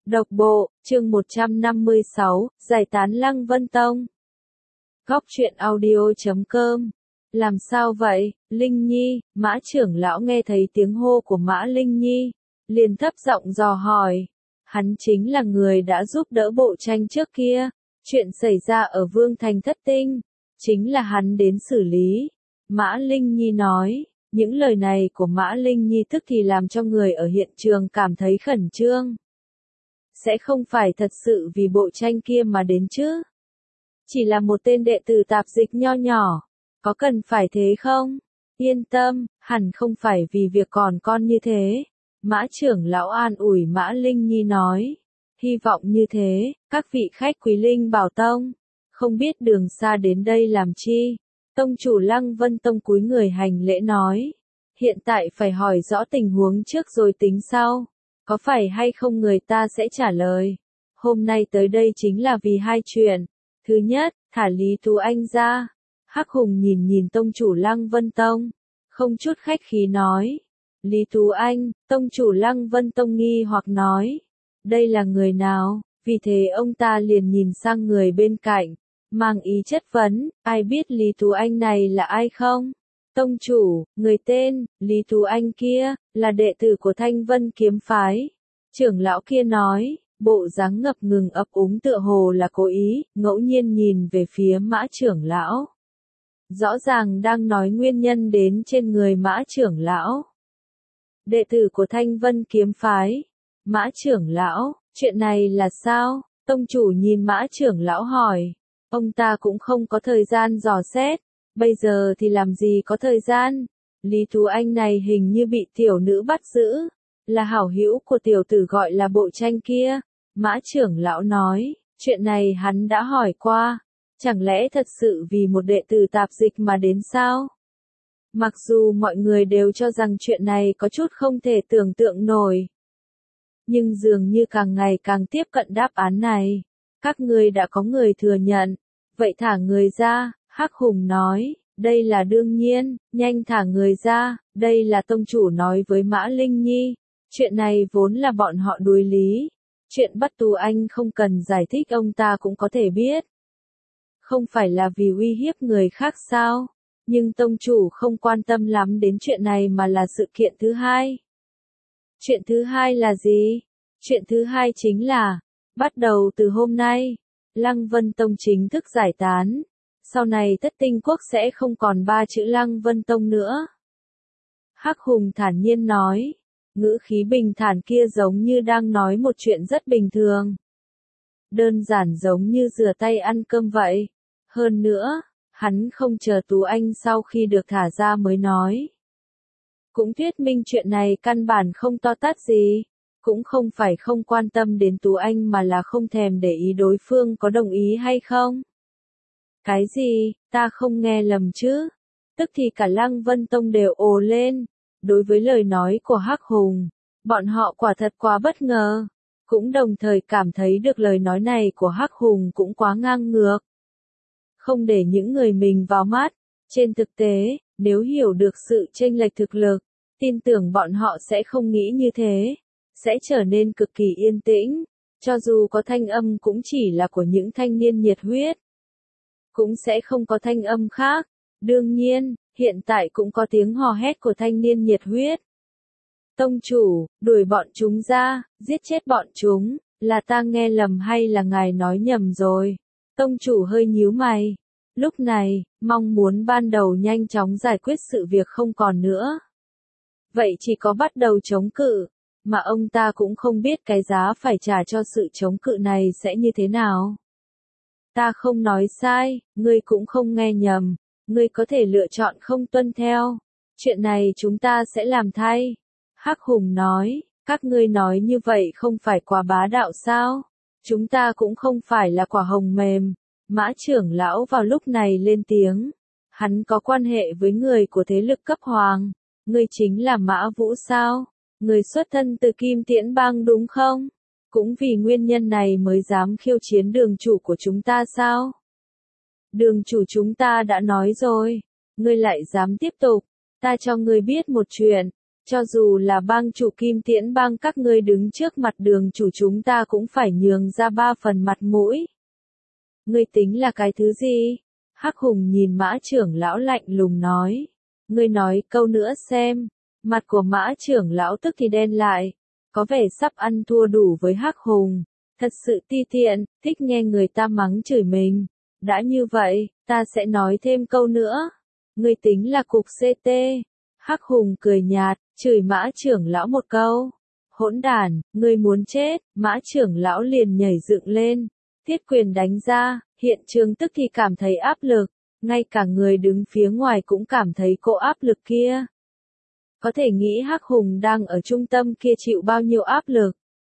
Độc bộ, chương 156, giải tán Lăng Vân Tông. Góc truyện audio.com. Làm sao vậy, Linh Nhi? Mã trưởng lão nghe thấy tiếng hô của Mã Linh Nhi, liền thấp giọng dò hỏi. Hắn chính là người đã giúp đỡ bộ tranh trước kia, chuyện xảy ra ở Vương Thành Thất Tinh, chính là hắn đến xử lý. Mã Linh Nhi nói, những lời này của Mã Linh Nhi tức thì làm cho người ở hiện trường cảm thấy khẩn trương. Sẽ không phải thật sự vì bộ tranh kia mà đến chứ? Chỉ là một tên đệ tử tạp dịch nho nhỏ, có cần phải thế không? Yên tâm, hẳn không phải vì việc còn con như thế. Mã trưởng lão an ủi Mã Linh Nhi nói, hy vọng như thế, các vị khách quý Linh Bảo Tông, không biết đường xa đến đây làm chi. Tông chủ Lăng Vân Tông cúi người hành lễ nói, hiện tại phải hỏi rõ tình huống trước rồi tính sau. Có phải hay không người ta sẽ trả lời. Hôm nay tới đây chính là vì hai chuyện. Thứ nhất, thả Lý Tú Anh ra. Hắc Hùng nhìn tông chủ Lăng Vân Tông, không chút khách khí nói. Lý Tú Anh, tông chủ Lăng Vân Tông nghi hoặc nói. Đây là người nào? Vì thế ông ta liền nhìn sang người bên cạnh, mang ý chất vấn, ai biết Lý Tú Anh này là ai không? Tông chủ, người tên, Lý Tú Anh kia, là đệ tử của Thanh Vân kiếm phái. Trưởng lão kia nói, bộ dáng ngập ngừng ấp úng tựa hồ là cố ý, ngẫu nhiên nhìn về phía Mã trưởng lão. Rõ ràng đang nói nguyên nhân đến trên người Mã trưởng lão. Đệ tử của Thanh Vân kiếm phái. Mã trưởng lão, chuyện này là sao? Tông chủ nhìn Mã trưởng lão hỏi. Ông ta cũng không có thời gian dò xét. Bây giờ thì làm gì có thời gian? Lý Tú Anh này hình như bị tiểu nữ bắt giữ, là hảo hữu của tiểu tử gọi là bộ tranh kia. Mã trưởng lão nói, chuyện này hắn đã hỏi qua, chẳng lẽ thật sự vì một đệ tử tạp dịch mà đến sao? Mặc dù mọi người đều cho rằng chuyện này có chút không thể tưởng tượng nổi, nhưng dường như càng ngày càng tiếp cận đáp án này. Các ngươi đã có người thừa nhận, vậy thả người ra. Hắc Hùng nói, đây là đương nhiên, nhanh thả người ra, đây là tông chủ nói với Mã Linh Nhi. Chuyện này vốn là bọn họ đối lý. Chuyện bắt Tú Anh không cần giải thích ông ta cũng có thể biết. Không phải là vì uy hiếp người khác sao? Nhưng tông chủ không quan tâm lắm đến chuyện này mà là sự kiện thứ hai. Chuyện thứ hai là gì? Chuyện thứ hai chính là, bắt đầu từ hôm nay, Lăng Vân Tông chính thức giải tán. Sau này Thất Tinh Quốc sẽ không còn 3 chữ Lăng Vân Tông nữa. Hắc Hùng thản nhiên nói, ngữ khí bình thản kia giống như đang nói một chuyện rất bình thường. Đơn giản giống như rửa tay ăn cơm vậy. Hơn nữa, hắn không chờ Tú Anh sau khi được thả ra mới nói. Cũng thuyết minh chuyện này căn bản không to tát gì. Cũng không phải không quan tâm đến Tú Anh mà là không thèm để ý đối phương có đồng ý hay không. Cái gì, ta không nghe lầm chứ? Tức thì cả Lăng Vân Tông đều ồ lên. Đối với lời nói của Hắc Hùng, bọn họ quả thật quá bất ngờ. Cũng đồng thời cảm thấy được lời nói này của Hắc Hùng cũng quá ngang ngược. Không để những người mình vào mắt. Trên thực tế, nếu hiểu được sự chênh lệch thực lực, tin tưởng bọn họ sẽ không nghĩ như thế. Sẽ trở nên cực kỳ yên tĩnh. Cho dù có thanh âm cũng chỉ là của những thanh niên nhiệt huyết. Cũng sẽ không có thanh âm khác. Đương nhiên, hiện tại cũng có tiếng hò hét của thanh niên nhiệt huyết. Tông chủ, đuổi bọn chúng ra, giết chết bọn chúng, là ta nghe lầm hay là ngài nói nhầm rồi? Tông chủ hơi nhíu mày. Lúc này, mong muốn ban đầu nhanh chóng giải quyết sự việc không còn nữa. Vậy chỉ có bắt đầu chống cự, mà ông ta cũng không biết cái giá phải trả cho sự chống cự này sẽ như thế nào. Ta không nói sai, ngươi cũng không nghe nhầm, ngươi có thể lựa chọn không tuân theo. Chuyện này chúng ta sẽ làm thay. Hắc Hùng nói, các ngươi nói như vậy không phải quá bá đạo sao? Chúng ta cũng không phải là quả hồng mềm. Mã trưởng lão vào lúc này lên tiếng. Hắn có quan hệ với người của thế lực cấp hoàng. Ngươi chính là Mã Vũ sao? Người xuất thân từ Kim Tiễn Bang đúng không? Cũng vì nguyên nhân này mới dám khiêu chiến đường chủ của chúng ta sao? Đường chủ chúng ta đã nói rồi. Ngươi lại dám tiếp tục. Ta cho ngươi biết một chuyện. Cho dù là bang chủ Kim Tiễn bang các ngươi đứng trước mặt đường chủ chúng ta cũng phải nhường ra 3 phần mặt mũi. Ngươi tính là cái thứ gì? Hắc Hùng nhìn Mã trưởng lão lạnh lùng nói. Ngươi nói câu nữa xem. Mặt của Mã trưởng lão tức thì đen lại. Có vẻ sắp ăn thua đủ với Hắc Hùng. Thật sự ti tiện, thích nghe người ta mắng chửi mình. Đã như vậy, ta sẽ nói thêm câu nữa. Ngươi tính là cục CT. Hắc Hùng cười nhạt, chửi Mã trưởng lão một câu. Hỗn đản, ngươi muốn chết, Mã trưởng lão liền nhảy dựng lên. Thiết quyền đánh ra, hiện trường tức thì cảm thấy áp lực. Ngay cả người đứng phía ngoài cũng cảm thấy cỗ áp lực kia. Có thể nghĩ Hắc Hùng đang ở trung tâm kia chịu bao nhiêu áp lực.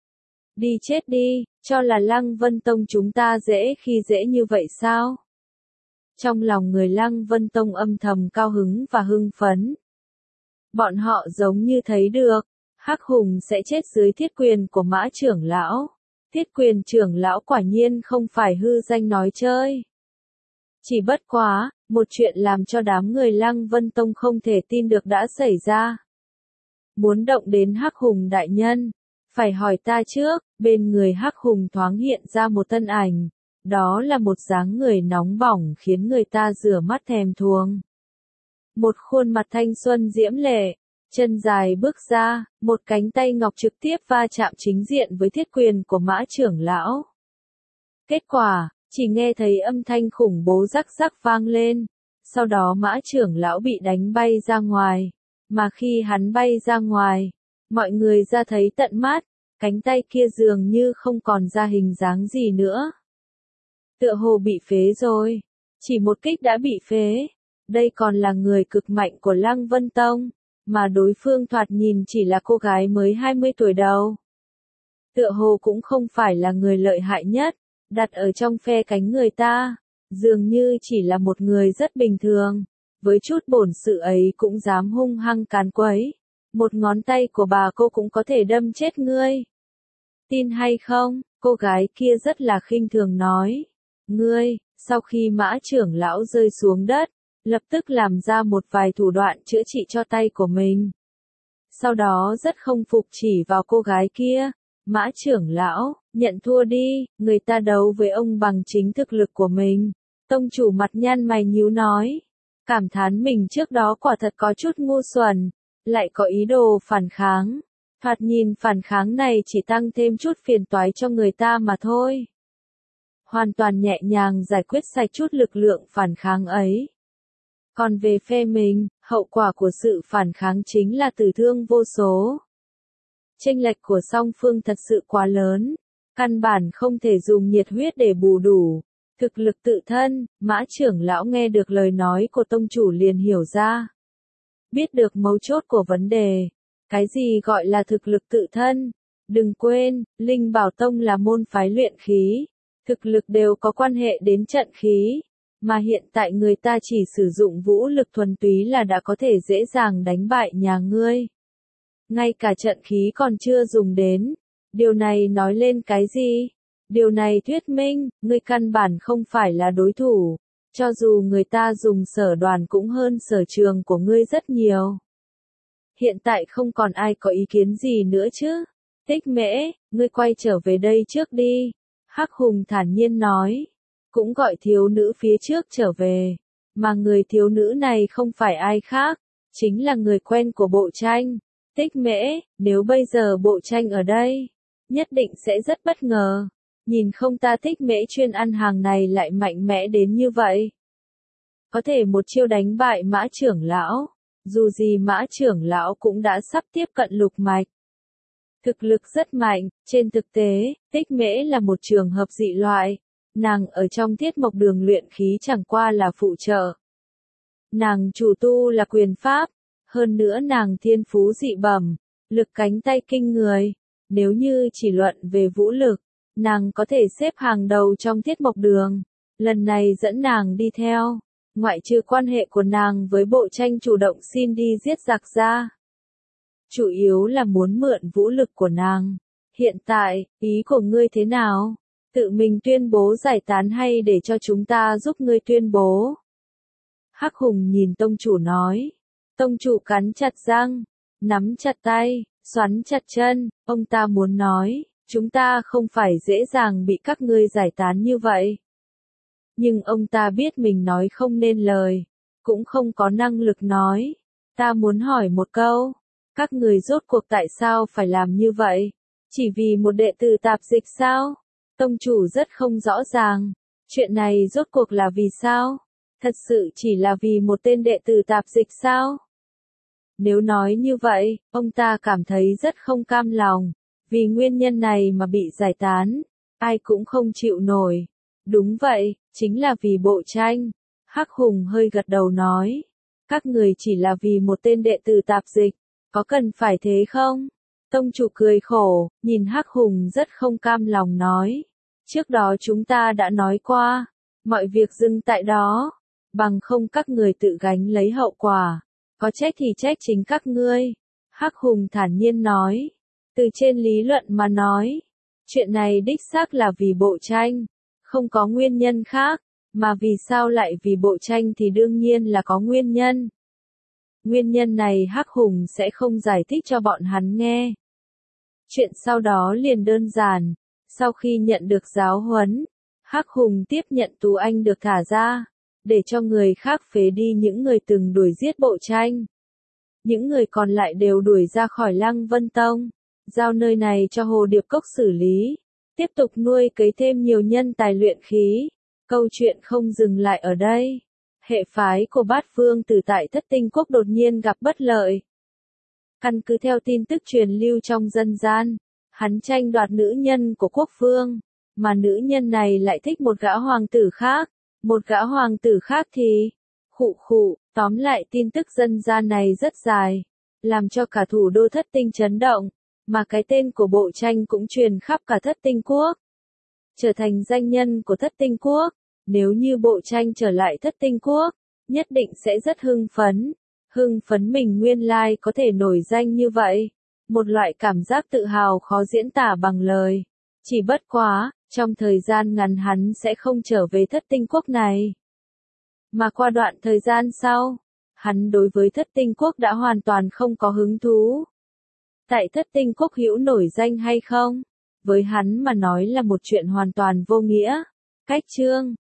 Đi chết đi, cho là Lăng Vân Tông chúng ta dễ khi dễ như vậy sao? Trong lòng người Lăng Vân Tông âm thầm cao hứng và hưng phấn. Bọn họ giống như thấy được, Hắc Hùng sẽ chết dưới thiết quyền của Mã trưởng lão. Thiết quyền trưởng lão quả nhiên không phải hư danh nói chơi. Chỉ bất quá, một chuyện làm cho đám người Lăng Vân Tông không thể tin được đã xảy ra. Muốn động đến Hắc Hùng đại nhân, phải hỏi ta trước. Bên người Hắc Hùng thoáng hiện ra một thân ảnh. Đó là một dáng người nóng bỏng khiến người ta rửa mắt thèm thuồng. Một khuôn mặt thanh xuân diễm lệ, chân dài bước ra, một cánh tay ngọc trực tiếp va chạm chính diện với thiết quyền của Mã trưởng lão. Kết quả, chỉ nghe thấy âm thanh khủng bố rắc rắc vang lên, sau đó Mã trưởng lão bị đánh bay ra ngoài, mà khi hắn bay ra ngoài, mọi người ra thấy tận mắt, cánh tay kia dường như không còn ra hình dáng gì nữa. Tựa hồ bị phế rồi, chỉ một kích đã bị phế. Đây còn là người cực mạnh của Lăng Vân Tông, mà đối phương thoạt nhìn chỉ là cô gái mới 20 tuổi đầu. Tựa hồ cũng không phải là người lợi hại nhất, đặt ở trong phe cánh người ta, dường như chỉ là một người rất bình thường, với chút bổn sự ấy cũng dám hung hăng càn quấy. Một ngón tay của bà cô cũng có thể đâm chết ngươi. Tin hay không, cô gái kia rất là khinh thường nói. Ngươi, sau khi Mã trưởng lão rơi xuống đất, lập tức làm ra một vài thủ đoạn chữa trị cho tay của mình. Sau đó rất không phục chỉ vào cô gái kia. Mã trưởng lão, nhận thua đi, người ta đấu với ông bằng chính thực lực của mình. Tông chủ mặt nhăn mày nhíu nói. Cảm thán mình trước đó quả thật có chút ngu xuẩn, lại có ý đồ phản kháng. Thoạt nhìn phản kháng này chỉ tăng thêm chút phiền toái cho người ta mà thôi. Hoàn toàn nhẹ nhàng giải quyết sạch chút lực lượng phản kháng ấy. Còn về phe mình, hậu quả của sự phản kháng chính là tử thương vô số. Chênh lệch của song phương thật sự quá lớn, căn bản không thể dùng nhiệt huyết để bù đủ. Thực lực tự thân, Mã trưởng lão nghe được lời nói của tông chủ liền hiểu ra. Biết được mấu chốt của vấn đề. Cái gì gọi là thực lực tự thân? Đừng quên, Linh Bảo Tông là môn phái luyện khí. Thực lực đều có quan hệ đến trận khí. Mà hiện tại người ta chỉ sử dụng vũ lực thuần túy là đã có thể dễ dàng đánh bại nhà ngươi. Ngay cả trận khí còn chưa dùng đến. Điều này nói lên cái gì? Điều này thuyết minh, ngươi căn bản không phải là đối thủ. Cho dù người ta dùng sở đoàn cũng hơn sở trường của ngươi rất nhiều. Hiện tại không còn ai có ý kiến gì nữa chứ. Tích Mễ, ngươi quay trở về đây trước đi. Hắc Hùng thản nhiên nói. Cũng gọi thiếu nữ phía trước trở về. Mà người thiếu nữ này không phải ai khác. Chính là người quen của Bộ Tranh. Tích Mễ, nếu bây giờ Bộ Tranh ở đây, nhất định sẽ rất bất ngờ. Nhìn không ta Tích Mễ chuyên ăn hàng này lại mạnh mẽ đến như vậy. Có thể một chiêu đánh bại Mã trưởng lão. Dù gì Mã trưởng lão cũng đã sắp tiếp cận lục mạch. Thực lực rất mạnh, trên thực tế, Tích Mễ là một trường hợp dị loại. Nàng ở trong Thiết Mộc Đường luyện khí chẳng qua là phụ trợ. Nàng chủ tu là quyền pháp, hơn nữa nàng thiên phú dị bẩm, lực cánh tay kinh người. Nếu như chỉ luận về vũ lực, nàng có thể xếp hàng đầu trong Thiết Mộc Đường. Lần này dẫn nàng đi theo, ngoại trừ quan hệ của nàng với Bộ Tranh chủ động xin đi giết giặc ra. Chủ yếu là muốn mượn vũ lực của nàng. Hiện tại, ý của ngươi thế nào? Tự mình tuyên bố giải tán hay để cho chúng ta giúp ngươi tuyên bố? Hắc Hùng nhìn tông chủ nói. Tông chủ cắn chặt răng. nắm chặt tay, xoắn chặt chân, ông ta muốn nói, chúng ta không phải dễ dàng bị các ngươi giải tán như vậy. Nhưng ông ta biết mình nói không nên lời, cũng không có năng lực nói. Ta muốn hỏi một câu, các người rốt cuộc tại sao phải làm như vậy? Chỉ vì một đệ tử tạp dịch sao? Tông chủ rất không rõ ràng, chuyện này rốt cuộc là vì sao? Thật sự chỉ là vì một tên đệ tử tạp dịch sao? Nếu nói như vậy, ông ta cảm thấy rất không cam lòng, vì nguyên nhân này mà bị giải tán, ai cũng không chịu nổi. Đúng vậy, chính là vì bộ tranh. Hắc Hùng hơi gật đầu nói, các người chỉ là vì một tên đệ tử tạp dịch, có cần phải thế không? Tông chủ cười khổ, nhìn Hắc Hùng rất không cam lòng nói, trước đó chúng ta đã nói qua, mọi việc dừng tại đó, bằng không các người tự gánh lấy hậu quả, có trách thì trách chính các ngươi. Hắc Hùng thản nhiên nói, từ trên lý luận mà nói, chuyện này đích xác là vì bộ tranh, không có nguyên nhân khác, mà vì sao lại vì bộ tranh thì đương nhiên là có nguyên nhân. Nguyên nhân này Hắc Hùng sẽ không giải thích cho bọn hắn nghe. Chuyện sau đó liền đơn giản, sau khi nhận được giáo huấn, Hắc Hùng tiếp nhận Tú Anh được thả ra, để cho người khác phế đi những người từng đuổi giết bộ tranh. Những người còn lại đều đuổi ra khỏi Lăng Vân Tông, giao nơi này cho Hồ Điệp Cốc xử lý, tiếp tục nuôi cấy thêm nhiều nhân tài luyện khí. Câu chuyện không dừng lại ở đây. Hệ phái của Bát Vương Tử tại Thất Tinh Quốc đột nhiên gặp bất lợi. Căn cứ theo tin tức truyền lưu trong dân gian, hắn tranh đoạt nữ nhân của quốc vương, mà nữ nhân này lại thích một gã hoàng tử khác, một gã hoàng tử khác thì... Tóm lại tin tức dân gian này rất dài, làm cho cả thủ đô Thất Tinh chấn động, mà cái tên của bộ tranh cũng truyền khắp cả Thất Tinh Quốc. Trở thành danh nhân của Thất Tinh Quốc, nếu như bộ tranh trở lại Thất Tinh Quốc, nhất định sẽ rất hưng phấn mình nguyên lai có thể nổi danh như vậy. Một loại cảm giác tự hào khó diễn tả bằng lời. Chỉ bất quá, trong thời gian ngắn hắn sẽ không trở về Thất Tinh Quốc này. Mà qua đoạn thời gian sau, hắn đối với Thất Tinh Quốc đã hoàn toàn không có hứng thú. Tại Thất Tinh Quốc hữu nổi danh hay không? Với hắn mà nói là một chuyện hoàn toàn vô nghĩa. Cách chương